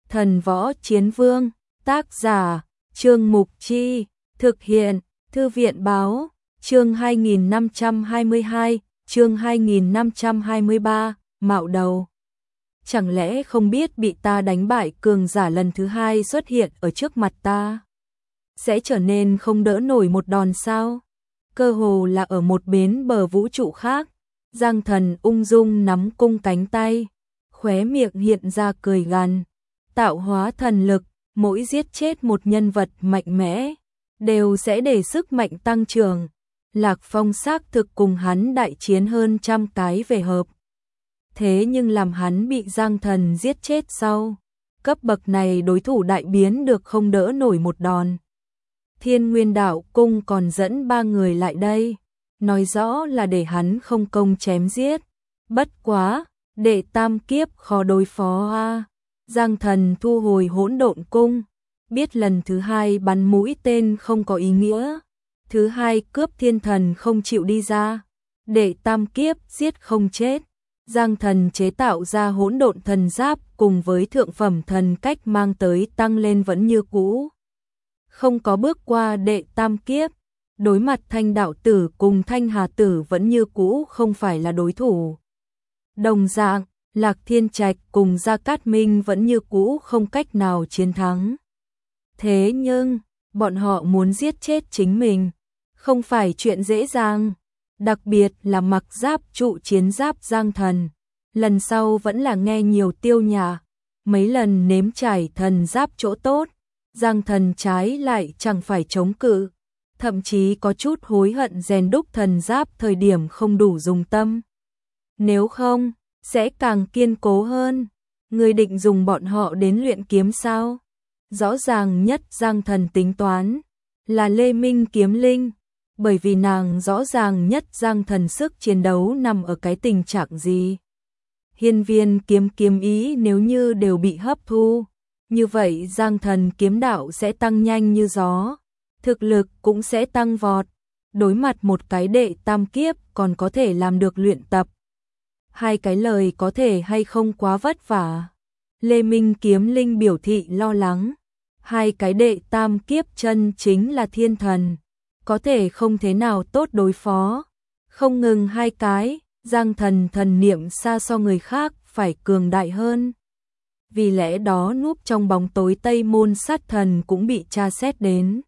Thần Võ Chiến Vương, tác giả, Trương Mục Chi, thực hiện, Thư viện Báo, chương 2522, chương 2523, mạo đầu. Chẳng lẽ không biết bị ta đánh bại cường giả lần thứ hai xuất hiện ở trước mặt ta sẽ trở nên không đỡ nổi một đòn sao? Cơ hồ là ở một bến bờ vũ trụ khác, Giang Thần ung dung nắm cung cánh tay, khóe miệng hiện ra cười gằn. Tạo hóa thần lực, mỗi giết chết một nhân vật mạnh mẽ, đều sẽ để sức mạnh tăng trưởng. Lạc Phong xác thực cùng hắn đại chiến hơn trăm cái về hợp. Thế nhưng làm hắn bị Giang Thần giết chết sau, cấp bậc này đối thủ đại biến được không đỡ nổi một đòn. Thiên Nguyên Đạo Cung còn dẫn 3 người lại đây, nói rõ là để hắn không công chém giết. Bất quá, đệ tam kiếp khó đối phó a. Giang Thần thu hồi hỗn độn cung, biết lần thứ hai bắn mũi tên không có ý nghĩa. Thứ hai cướp thiên thần không chịu đi ra, đệ tam kiếp giết không chết. Giang Thần chế tạo ra hỗn độn thần giáp cùng với thượng phẩm thần cách mang tới tăng lên vẫn như cũ. Không có bước qua đệ tam kiếp, đối mặt Thanh Đạo Tử cùng Thanh Hà Tử vẫn như cũ không phải là đối thủ. Đồng dạng, Lạc Thiên Trạch cùng Gia Cát Minh vẫn như cũ không cách nào chiến thắng. Thế nhưng, bọn họ muốn giết chết chính mình, không phải chuyện dễ dàng. Đặc biệt là mặc giáp trụ chiến giáp Giang Thần. Lần sau vẫn là nghe nhiều tiêu nhả, mấy lần nếm trải thần giáp chỗ tốt. Giang Thần trái lại chẳng phải chống cự, thậm chí có chút hối hận rèn đúc thần giáp thời điểm không đủ dùng tâm. Nếu không, sẽ càng kiên cố hơn. Người định dùng bọn họ đến luyện kiếm sao? Rõ ràng nhất Giang Thần tính toán là Lê Minh kiếm linh, bởi vì nàng rõ ràng nhất Giang Thần sức chiến đấu nằm ở cái tình trạng gì. Hiên viên kiếm ý nếu như đều bị hấp thu, như vậy Giang Thần kiếm đạo sẽ tăng nhanh như gió, thực lực cũng sẽ tăng vọt. Đối mặt một cái đệ tam kiếp còn có thể làm được luyện tập. Hai cái lời có thể hay không quá vất vả. Lê Minh kiếm linh biểu thị lo lắng. Hai cái đệ tam kiếp chân chính là thiên thần, có thể không thế nào tốt đối phó. Không ngừng hai cái, Giang Thần thần niệm xa so người khác phải cường đại hơn. Vì lẽ đó núp trong bóng tối Tây Môn Sát Thần cũng bị tra xét đến.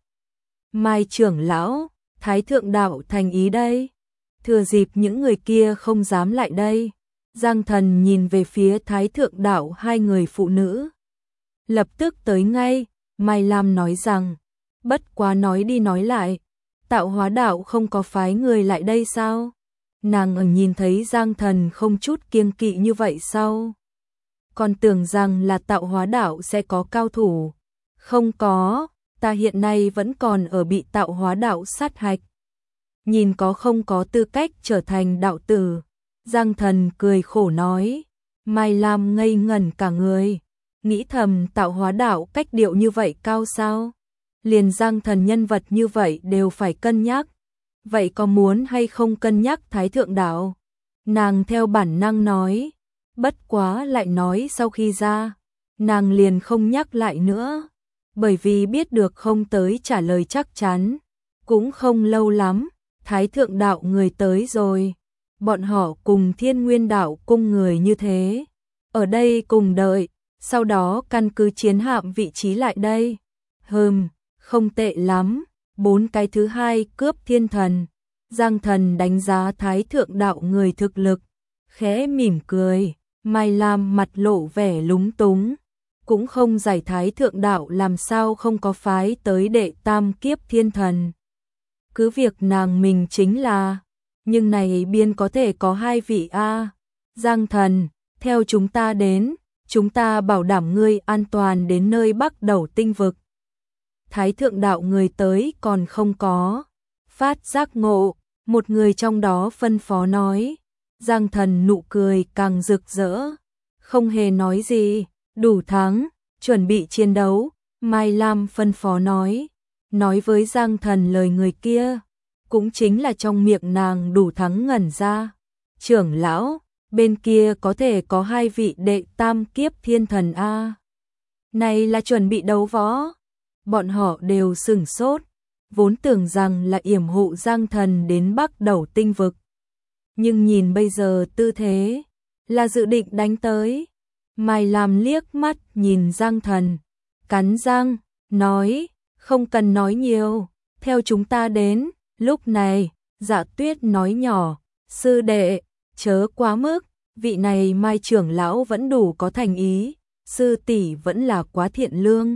Mai trưởng lão, Thái Thượng Đạo thành ý đây. Thừa dịp những người kia không dám lại đây, Giang Thần nhìn về phía Thái Thượng Đạo hai người phụ nữ. Lập tức tới ngay, Mai Lam nói rằng, bất quá nói đi nói lại, Tạo Hóa Đạo không có phái người lại đây sao? Nàng nhìn thấy Giang Thần không chút kiêng kỵ như vậy sao? Còn tưởng rằng là Tạo Hóa Đạo sẽ có cao thủ. Không có, ta hiện nay vẫn còn ở bị Tạo Hóa Đạo sát hạch. Nhìn có không có tư cách trở thành đạo tử. Giang Thần cười khổ nói. Mai Lam ngây ngẩn cả người, nghĩ thầm Tạo Hóa Đạo cách điệu như vậy cao sao? Liền Giang Thần nhân vật như vậy đều phải cân nhắc. Vậy có muốn hay không cân nhắc Thái Thượng Đạo? Nàng theo bản năng nói. Bất quá lại nói sau khi ra, nàng liền không nhắc lại nữa. Bởi vì biết được không tới trả lời chắc chắn. Cũng không lâu lắm, Thái Thượng Đạo người tới rồi. Bọn họ cùng Thiên Nguyên Đạo cung người như thế. Ở đây cùng đợi, sau đó căn cứ chiến hạm vị trí lại đây. Không tệ lắm, 4 cái thứ hai cướp thiên thần. Giang Thần đánh giá Thái Thượng Đạo người thực lực, khẽ mỉm cười. Mai Lam mặt lộ vẻ lúng túng, cũng không giải Thái Thượng Đạo làm sao không có phái tới đệ tam kiếp thiên thần. Cứ việc nàng mình chính là, nhưng này biên có thể có 2 vị a. Giang Thần, theo chúng ta đến, chúng ta bảo đảm ngươi an toàn đến nơi Bắc Đầu tinh vực. Thái Thượng Đạo người tới còn không có phát giác ngộ, một người trong đó phân phó nói. Giang Thần nụ cười càng rực rỡ, không hề nói gì, đủ thắng, chuẩn bị chiến đấu. Mai Lam phân phó nói với Giang Thần lời người kia, cũng chính là trong miệng nàng đủ thắng ngẩn ra. Trưởng lão, bên kia có thể có 2 vị đệ tam kiếp thiên thần a. Này là chuẩn bị đấu võ. Bọn họ đều sửng sốt, vốn tưởng rằng là yểm hộ Giang Thần đến Bắc Đẩu Tinh vực. Nhưng nhìn bây giờ tư thế, là dự định đánh tới. Mai Lam liếc mắt nhìn Giang Thần, cắn răng, nói, không cần nói nhiều, theo chúng ta đến. Lúc này, Dạ Tuyết nói nhỏ, sư đệ, chớ quá mức, vị này Mai trưởng lão vẫn đủ có thành ý, sư tỷ vẫn là quá thiện lương.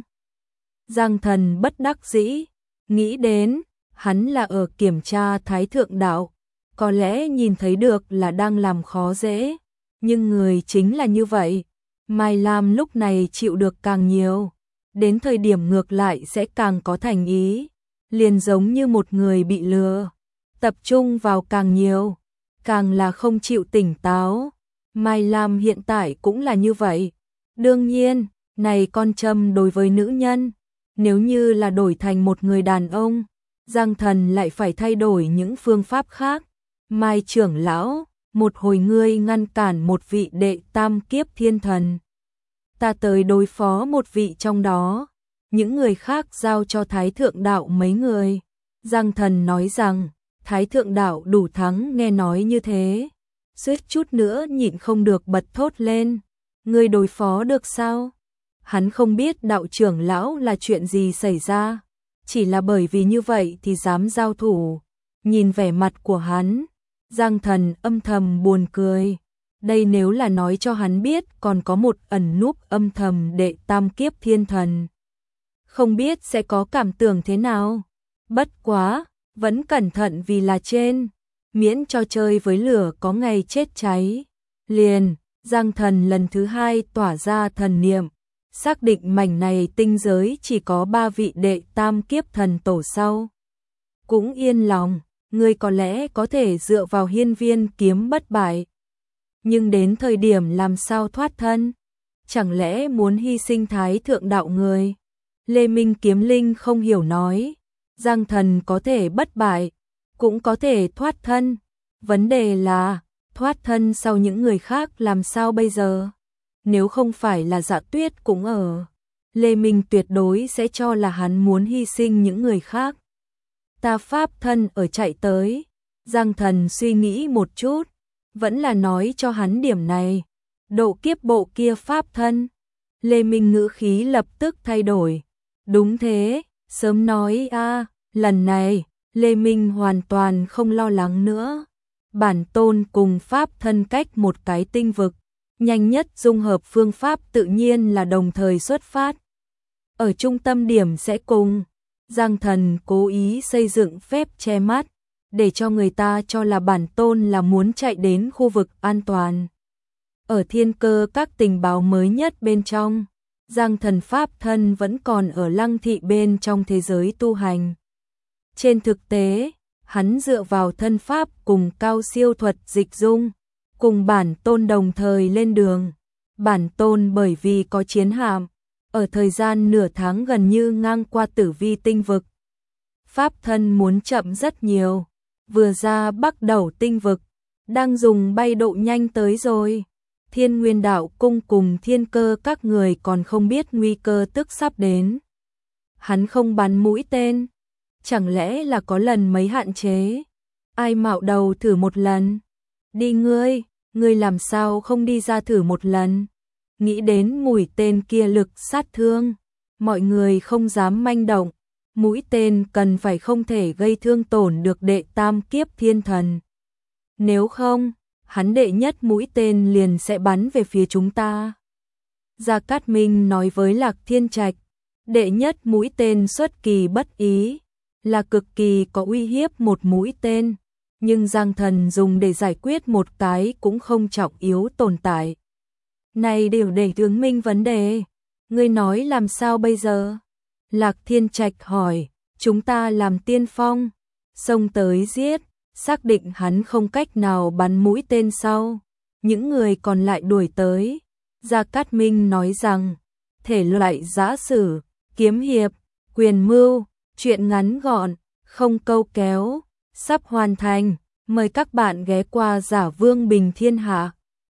Giang Thần bất đắc dĩ, nghĩ đến, hắn là ở kiểm tra Thái Thượng Đạo, có lẽ nhìn thấy được là đang làm khó dễ, nhưng người chính là như vậy. Mai Lam lúc này chịu được càng nhiều, đến thời điểm ngược lại sẽ càng có thành ý, liền giống như một người bị lừa, tập trung vào càng nhiều, càng là không chịu tỉnh táo. Mai Lam hiện tại cũng là như vậy. Đương nhiên, này con châm đối với nữ nhân, nếu như là đổi thành một người đàn ông, Giang Thần lại phải thay đổi những phương pháp khác. Mai trưởng lão, một hồi ngươi ngăn cản một vị đệ tam kiếp thiên thần, ta tới đối phó một vị trong đó, những người khác giao cho Thái Thượng Đạo mấy người. Giang Thần nói rằng, Thái Thượng Đạo đủ thắng. Nghe nói như thế, suýt chút nữa nhịn không được bật thốt lên, ngươi đối phó được sao? Hắn không biết đạo trưởng lão là chuyện gì xảy ra, chỉ là bởi vì như vậy thì dám giao thủ. Nhìn vẻ mặt của hắn, Giang Thần âm thầm buồn cười. Đây nếu là nói cho hắn biết còn có một ẩn núp âm thầm đệ tam kiếp thiên thần, không biết sẽ có cảm tưởng thế nào. Bất quá, vẫn cẩn thận vì là trên, miễn cho chơi với lửa có ngày chết cháy. Liền, Giang Thần lần thứ hai tỏa ra thần niệm, xác định mảnh này tinh giới chỉ có 3 vị đệ tam kiếp thần tổ sau. Cũng yên lòng, ngươi có lẽ có thể dựa vào hiên viên kiếm bất bại. Nhưng đến thời điểm làm sao thoát thân? Chẳng lẽ muốn hy sinh Thái Thượng Đạo người? Lê Minh Kiếm Linh không hiểu nói, Giang Thần có thể bất bại, cũng có thể thoát thân. Vấn đề là, thoát thân sau những người khác làm sao bây giờ? Nếu không phải là Dạ Tuyết cũng ở, Lê Minh tuyệt đối sẽ cho là hắn muốn hy sinh những người khác. Ta pháp thân ở chạy tới. Giang Thần suy nghĩ một chút, vẫn là nói cho hắn điểm này. Độ kiếp bộ kia pháp thân. Lê Minh ngữ khí lập tức thay đổi. Đúng thế, sớm nói a. Lần này, Lê Minh hoàn toàn không lo lắng nữa. Bản tôn cùng pháp thân cách một cái tinh vực, nhanh nhất dung hợp phương pháp tự nhiên là đồng thời xuất phát. Ở trung tâm điểm sẽ cùng. Giang Thần cố ý xây dựng phép che mắt, để cho người ta cho là bản tôn là muốn chạy đến khu vực an toàn. Ở thiên cơ các tình báo mới nhất bên trong, Giang Thần pháp thân vẫn còn ở Lăng Thị bên trong thế giới tu hành. Trên thực tế, hắn dựa vào thân pháp cùng cao siêu thuật dịch dung, cùng bản tôn đồng thời lên đường. Bản tôn bởi vì có chiến hạm, ở thời gian nửa tháng gần như ngang qua tử vi tinh vực. Pháp thân muốn chậm rất nhiều, vừa ra Bắc Đẩu Tinh vực, đang dùng bay độ nhanh tới rồi. Thiên Nguyên Đạo Cung cùng thiên cơ các người còn không biết nguy cơ tức sắp đến. Hắn không bắn mũi tên, chẳng lẽ là có lần mấy hạn chế? Ai mạo đầu thử một lần? Đi ngươi làm sao không đi ra thử một lần? Nghĩ đến mũi tên kia lực sát thương, mọi người không dám manh động. Mũi tên cần phải không thể gây thương tổn được đệ tam kiếp thiên thần. Nếu không, hắn đệ nhất mũi tên liền sẽ bắn về phía chúng ta. Gia Cát Minh nói với Lạc Thiên Trạch, đệ nhất mũi tên xuất kỳ bất ý, là cực kỳ có uy hiếp một mũi tên, nhưng Giang Thần dùng để giải quyết một cái cũng không trọng yếu tồn tại. Này đều để chứng minh vấn đề, ngươi nói làm sao bây giờ? Lạc Thiên Trạch hỏi, chúng ta làm tiên phong, xông tới giết, xác định hắn không cách nào bắn mũi tên sau, những người còn lại đuổi tới. Gia Cát Minh nói rằng, thể loại giã sử, kiếm hiệp, quyền mưu, truyện ngắn gọn, không câu kéo, sắp hoàn thành, mời các bạn ghé qua Giả Vương Bình Thiên Hạ.